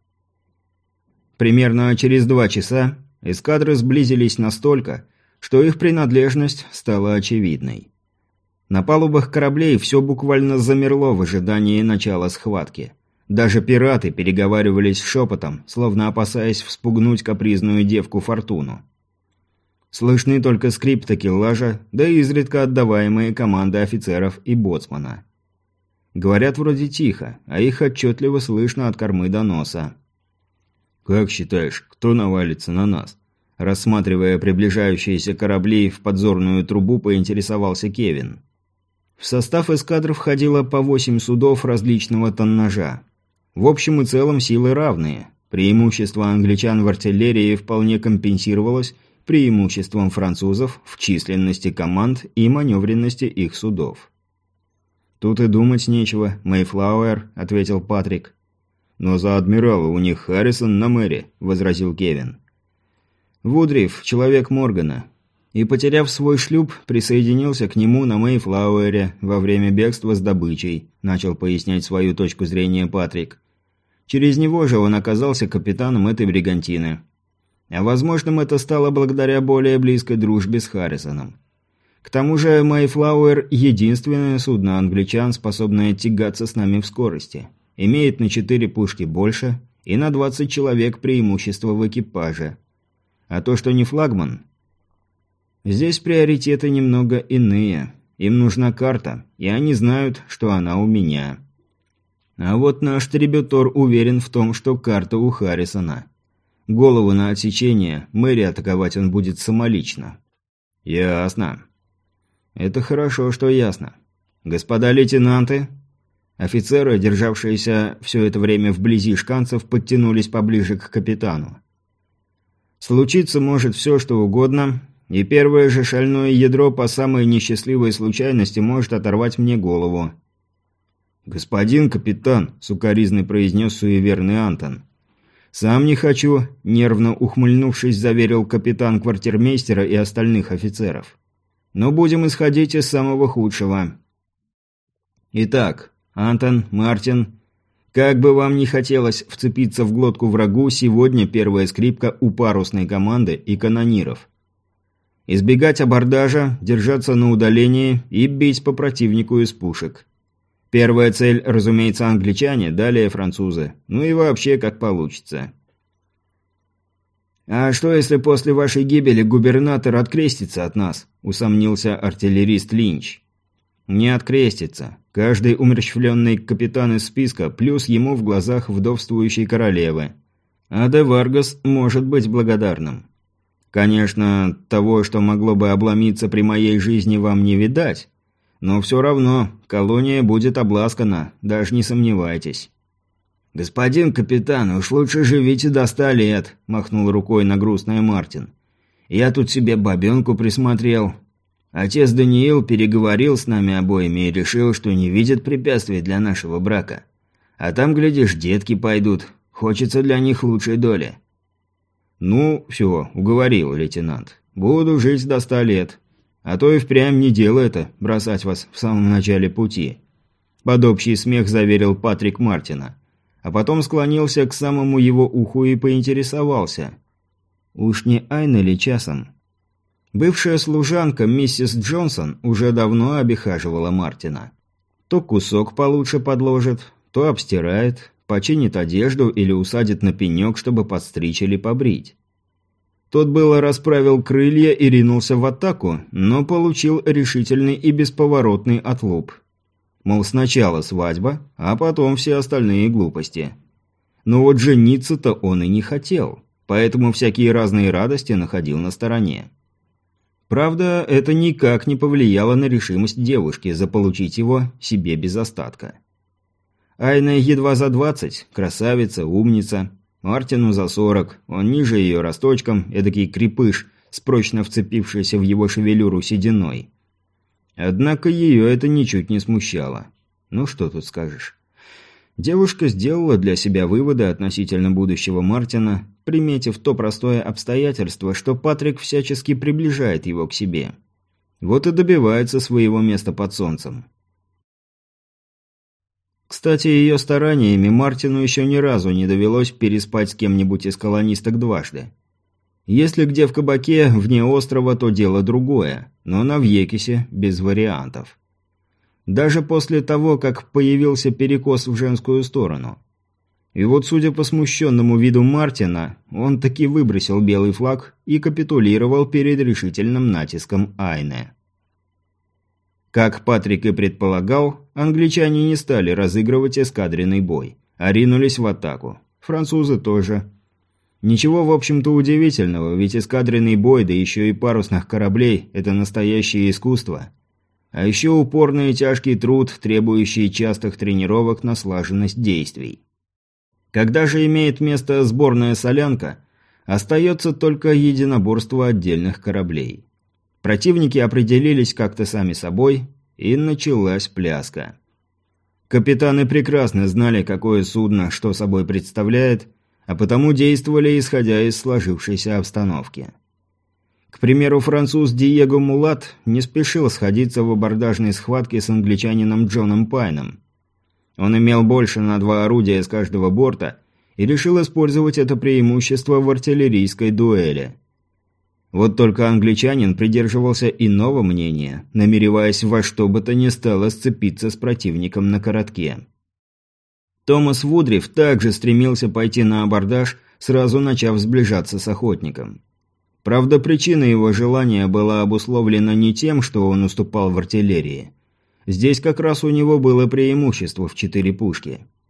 S1: Примерно через два часа эскадры сблизились настолько, что их принадлежность стала очевидной. На палубах кораблей все буквально замерло в ожидании начала схватки. Даже пираты переговаривались шепотом, словно опасаясь вспугнуть капризную девку Фортуну. Слышны только скрип такеллажа, да и изредка отдаваемые команды офицеров и боцмана. Говорят вроде тихо, а их отчетливо слышно от кормы до носа. «Как считаешь, кто навалится на нас?» Рассматривая приближающиеся корабли в подзорную трубу, поинтересовался Кевин. В состав эскадр входило по восемь судов различного тоннажа. В общем и целом силы равные. Преимущество англичан в артиллерии вполне компенсировалось преимуществом французов в численности команд и маневренности их судов. «Тут и думать нечего, Мэйфлауэр», — ответил Патрик. «Но за адмирала у них Харрисон на мэре», — возразил Кевин. Вудриф — человек Моргана. И, потеряв свой шлюп, присоединился к нему на Мэйфлауэре во время бегства с добычей, начал пояснять свою точку зрения Патрик. Через него же он оказался капитаном этой бригантины. А возможным это стало благодаря более близкой дружбе с Харрисоном. К тому же Мэйфлауэр – единственное судно англичан, способное тягаться с нами в скорости. Имеет на четыре пушки больше и на двадцать человек преимущество в экипаже. А то, что не флагман... Здесь приоритеты немного иные. Им нужна карта, и они знают, что она у меня. А вот наш трибютор уверен в том, что карта у Харрисона. Голову на отсечение, Мэри атаковать он будет самолично. Ясно. Это хорошо, что ясно. Господа лейтенанты... Офицеры, державшиеся все это время вблизи шканцев, подтянулись поближе к капитану. Случиться может все, что угодно, и первое же шальное ядро по самой несчастливой случайности может оторвать мне голову. «Господин капитан», — сукоризный произнес суеверный Антон. «Сам не хочу», — нервно ухмыльнувшись, заверил капитан квартирмейстера и остальных офицеров. «Но будем исходить из самого худшего. Итак, Антон, Мартин, как бы вам ни хотелось вцепиться в глотку врагу, сегодня первая скрипка у парусной команды и канониров. Избегать абордажа, держаться на удалении и бить по противнику из пушек. Первая цель, разумеется, англичане, далее французы. Ну и вообще, как получится». «А что, если после вашей гибели губернатор открестится от нас?» – усомнился артиллерист Линч. «Не открестится. Каждый умерщвленный капитан из списка, плюс ему в глазах вдовствующей королевы. А де Варгас может быть благодарным. Конечно, того, что могло бы обломиться при моей жизни, вам не видать. Но все равно, колония будет обласкана, даже не сомневайтесь». «Господин капитан, уж лучше живите до ста лет», – махнул рукой на грустное Мартин. «Я тут себе бабенку присмотрел. Отец Даниил переговорил с нами обоими и решил, что не видит препятствий для нашего брака. А там, глядишь, детки пойдут. Хочется для них лучшей доли». «Ну, все, уговорил, лейтенант. Буду жить до ста лет. А то и впрямь не дело это, бросать вас в самом начале пути», – под общий смех заверил Патрик Мартина. А потом склонился к самому его уху и поинтересовался. «Уж не Айна ли часом?» Бывшая служанка миссис Джонсон уже давно обихаживала Мартина. То кусок получше подложит, то обстирает, починит одежду или усадит на пенек, чтобы подстричь или побрить. Тот было расправил крылья и ринулся в атаку, но получил решительный и бесповоротный отлуп. Мол, сначала свадьба, а потом все остальные глупости. Но вот жениться-то он и не хотел, поэтому всякие разные радости находил на стороне. Правда, это никак не повлияло на решимость девушки заполучить его себе без остатка. Айна едва за двадцать, красавица, умница. Мартину за сорок, он ниже ее росточком, эдакий крепыш, с прочно вцепившейся в его шевелюру сединой. Однако ее это ничуть не смущало. Ну что тут скажешь. Девушка сделала для себя выводы относительно будущего Мартина, приметив то простое обстоятельство, что Патрик всячески приближает его к себе. Вот и добивается своего места под солнцем. Кстати, ее стараниями Мартину еще ни разу не довелось переспать с кем-нибудь из колонисток дважды. Если где в кабаке, вне острова, то дело другое, но на Вьекисе без вариантов. Даже после того, как появился перекос в женскую сторону. И вот, судя по смущенному виду Мартина, он таки выбросил белый флаг и капитулировал перед решительным натиском Айне. Как Патрик и предполагал, англичане не стали разыгрывать эскадренный бой, а ринулись в атаку. Французы тоже. Ничего, в общем-то, удивительного, ведь эскадренный бой, да еще и парусных кораблей – это настоящее искусство. А еще упорный и тяжкий труд, требующий частых тренировок на слаженность действий. Когда же имеет место сборная солянка, остается только единоборство отдельных кораблей. Противники определились как-то сами собой, и началась пляска. Капитаны прекрасно знали, какое судно что собой представляет, а потому действовали, исходя из сложившейся обстановки. К примеру, француз Диего Мулат не спешил сходиться в абордажной схватке с англичанином Джоном Пайном. Он имел больше на два орудия с каждого борта и решил использовать это преимущество в артиллерийской дуэли. Вот только англичанин придерживался иного мнения, намереваясь во что бы то ни стало сцепиться с противником на коротке. Томас Вудриф также стремился пойти на абордаж, сразу начав сближаться с охотником. Правда, причина его желания была обусловлена не тем, что он уступал в артиллерии. Здесь как раз у него было преимущество в четыре пушки.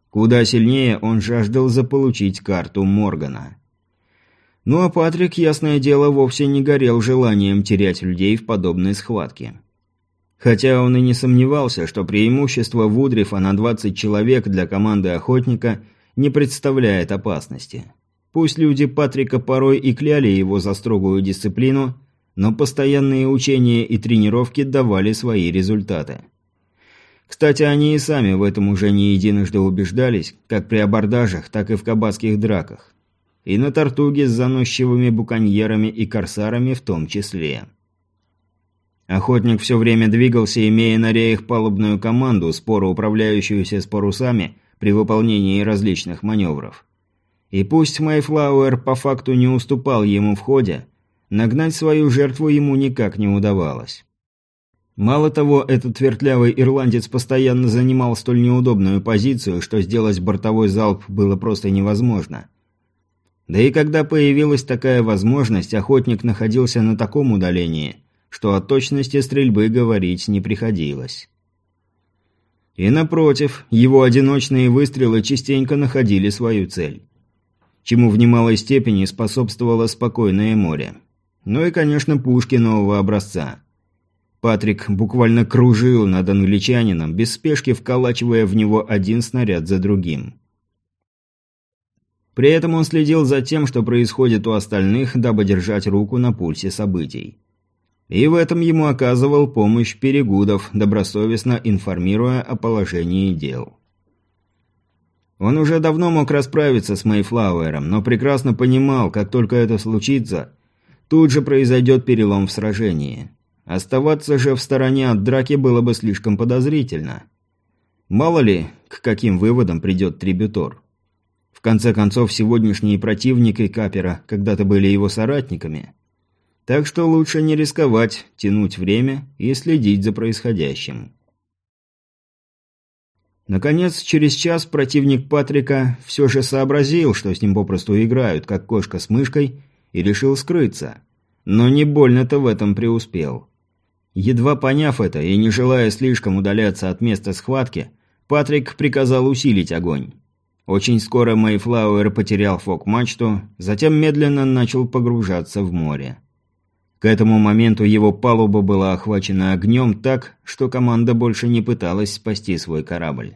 S1: Куда сильнее он жаждал заполучить карту Моргана. Ну а Патрик, ясное дело, вовсе не горел желанием терять людей в подобной схватке. Хотя он и не сомневался, что преимущество Вудрифа на двадцать человек для команды охотника не представляет опасности. Пусть люди Патрика порой и кляли его за строгую дисциплину, но постоянные учения и тренировки давали свои результаты. Кстати, они и сами в этом уже не единожды убеждались, как при абордажах, так и в кабацких драках. И на Тартуге с заносчивыми буконьерами и корсарами в том числе. Охотник все время двигался, имея на реях палубную команду, споро управляющуюся с парусами при выполнении различных маневров. И пусть Мэйфлауэр по факту не уступал ему в ходе, нагнать свою жертву ему никак не удавалось. Мало того, этот вертлявый ирландец постоянно занимал столь неудобную позицию, что сделать бортовой залп было просто невозможно. Да и когда появилась такая возможность, охотник находился на таком удалении, что о точности стрельбы говорить не приходилось. И напротив, его одиночные выстрелы частенько находили свою цель, чему в немалой степени способствовало спокойное море. Ну и, конечно, пушки нового образца. Патрик буквально кружил над англичанином, без спешки вколачивая в него один снаряд за другим. При этом он следил за тем, что происходит у остальных, дабы держать руку на пульсе событий. И в этом ему оказывал помощь Перегудов, добросовестно информируя о положении дел. Он уже давно мог расправиться с Мэйфлауэром, но прекрасно понимал, как только это случится, тут же произойдет перелом в сражении. Оставаться же в стороне от драки было бы слишком подозрительно. Мало ли, к каким выводам придет Трибютор. В конце концов, сегодняшние противники Капера когда-то были его соратниками. Так что лучше не рисковать, тянуть время и следить за происходящим. Наконец, через час противник Патрика все же сообразил, что с ним попросту играют, как кошка с мышкой, и решил скрыться. Но не больно-то в этом преуспел. Едва поняв это и не желая слишком удаляться от места схватки, Патрик приказал усилить огонь. Очень скоро Мэйфлауэр потерял фок-мачту, затем медленно начал погружаться в море. К этому моменту его палуба была охвачена огнем так, что команда больше не пыталась спасти свой корабль.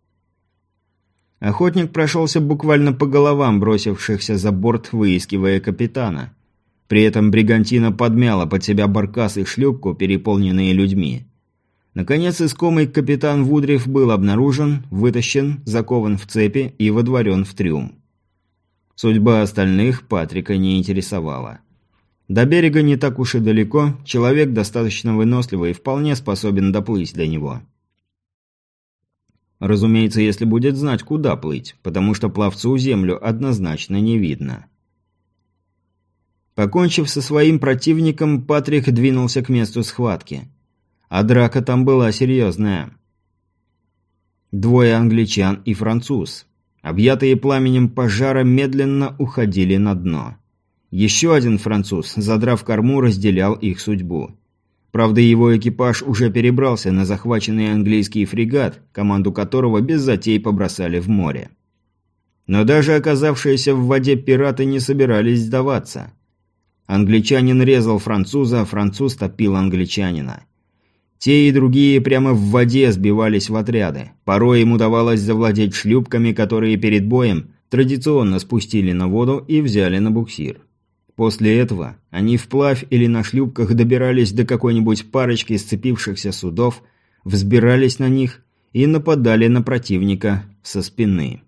S1: Охотник прошелся буквально по головам бросившихся за борт, выискивая капитана. При этом бригантина подмяла под себя баркас и шлюпку, переполненные людьми. Наконец, искомый капитан Вудриф был обнаружен, вытащен, закован в цепи и водворен в трюм. Судьба остальных Патрика не интересовала. До берега не так уж и далеко, человек достаточно выносливый и вполне способен доплыть до него. Разумеется, если будет знать, куда плыть, потому что пловцу землю однозначно не видно. Покончив со своим противником, Патрик двинулся к месту схватки. А драка там была серьезная. Двое англичан и француз, объятые пламенем пожара, медленно уходили на дно. Еще один француз, задрав корму, разделял их судьбу. Правда, его экипаж уже перебрался на захваченный английский фрегат, команду которого без затей побросали в море. Но даже оказавшиеся в воде пираты не собирались сдаваться. Англичанин резал француза, француз топил англичанина. Те и другие прямо в воде сбивались в отряды. Порой им удавалось завладеть шлюпками, которые перед боем традиционно спустили на воду и взяли на буксир. После этого они вплавь или на шлюпках добирались до какой-нибудь парочки сцепившихся судов, взбирались на них и нападали на противника со спины.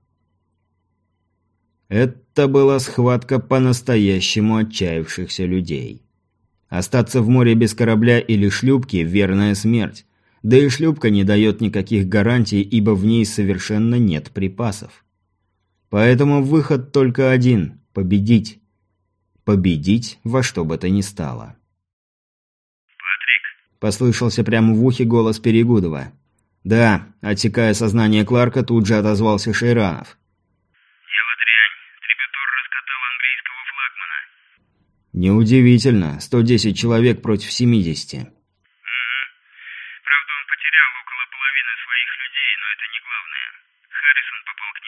S1: Это была схватка по-настоящему отчаявшихся людей. Остаться в море без корабля или шлюпки – верная смерть. Да и шлюпка не дает никаких гарантий, ибо в ней совершенно нет припасов. Поэтому выход только один – победить. Победить во что бы то ни стало.
S3: «Патрик!»
S1: – послышался прямо в ухе голос Перегудова. «Да», – отсекая сознание Кларка, тут же отозвался Шейранов.
S3: «Дело дрянь. Трибютор раскатал английского флагмана».
S1: «Неудивительно. сто десять человек против семидесяти».
S3: «Угу. Правда, он потерял около половины своих людей, но это не главное. Харрисон попал к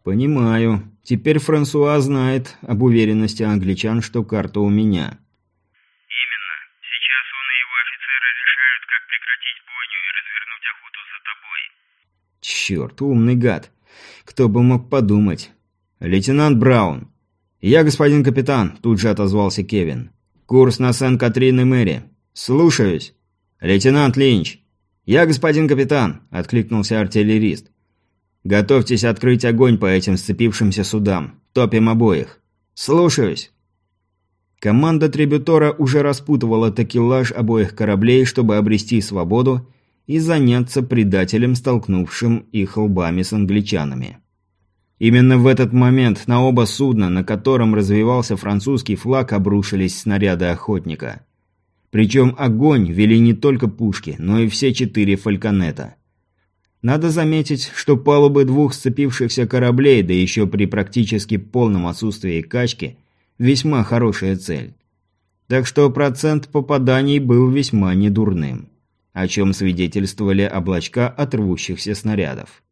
S1: «Понимаю. Теперь Франсуа знает об уверенности англичан, что карта у меня».
S3: Именно. Сейчас он и его офицеры решают, как прекратить бойню и развернуть охоту за тобой.
S1: Черт, умный гад. Кто бы мог подумать. «Лейтенант Браун». «Я, господин капитан», – тут же отозвался Кевин. «Курс на Сен-Катрин и Мэри». «Слушаюсь». «Лейтенант Линч». «Я, господин капитан», – откликнулся артиллерист. «Готовьтесь открыть огонь по этим сцепившимся судам. Топим обоих». «Слушаюсь». Команда Трибютора уже распутывала такелаж обоих кораблей, чтобы обрести свободу и заняться предателем, столкнувшим их лбами с англичанами. Именно в этот момент на оба судна, на котором развивался французский флаг, обрушились снаряды охотника. Причем огонь вели не только пушки, но и все четыре фальконета. Надо заметить, что палубы двух сцепившихся кораблей, да еще при практически полном отсутствии качки, весьма хорошая цель. Так что процент попаданий был весьма недурным, о чем свидетельствовали облачка от рвущихся снарядов.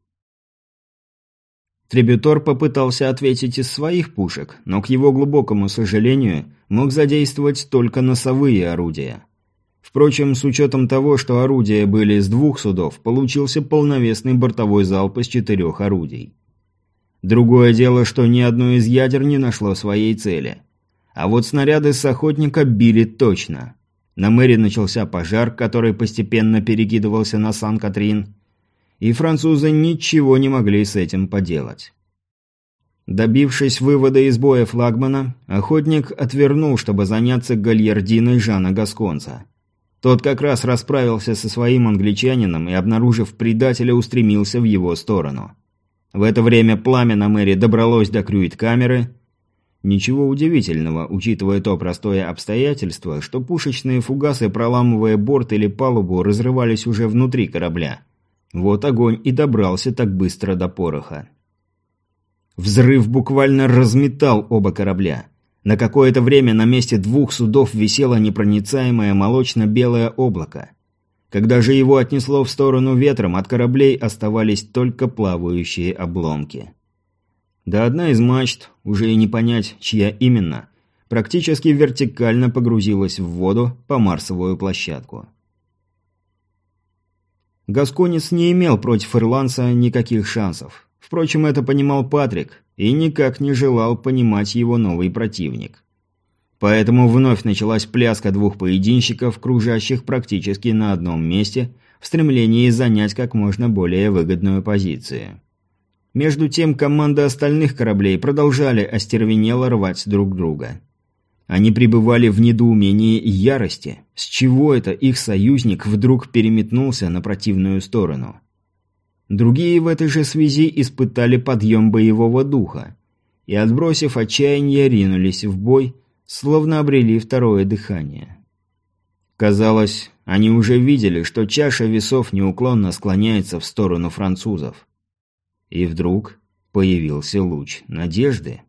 S1: Трибютор попытался ответить из своих пушек, но, к его глубокому сожалению, мог задействовать только носовые орудия. Впрочем, с учетом того, что орудия были с двух судов, получился полновесный бортовой залп из четырех орудий. Другое дело, что ни одно из ядер не нашло своей цели. А вот снаряды с охотника били точно. На Мэри начался пожар, который постепенно перекидывался на Сан-Катрин, и французы ничего не могли с этим поделать. Добившись вывода из боя флагмана, охотник отвернул, чтобы заняться гальярдиной Жана Гасконца. Тот как раз расправился со своим англичанином и, обнаружив предателя, устремился в его сторону. В это время пламя на Мэри добралось до крюит-камеры. Ничего удивительного, учитывая то простое обстоятельство, что пушечные фугасы, проламывая борт или палубу, разрывались уже внутри корабля. Вот огонь и добрался так быстро до пороха. Взрыв буквально разметал оба корабля. На какое-то время на месте двух судов висело непроницаемое молочно-белое облако. Когда же его отнесло в сторону ветром, от кораблей оставались только плавающие обломки. Да одна из мачт, уже и не понять, чья именно, практически вертикально погрузилась в воду по марсовую площадку. Гасконец не имел против ирландца никаких шансов. Впрочем, это понимал Патрик и никак не желал понимать его новый противник. Поэтому вновь началась пляска двух поединщиков, кружащих практически на одном месте, в стремлении занять как можно более выгодную позицию. Между тем, команды остальных кораблей продолжали остервенело рвать друг друга. Они пребывали в недоумении и ярости. С чего это их союзник вдруг переметнулся на противную сторону? Другие в этой же связи испытали подъем боевого духа и, отбросив отчаяние, ринулись в бой, словно обрели второе дыхание. Казалось, они уже видели, что чаша весов неуклонно склоняется в сторону французов. И вдруг появился луч надежды.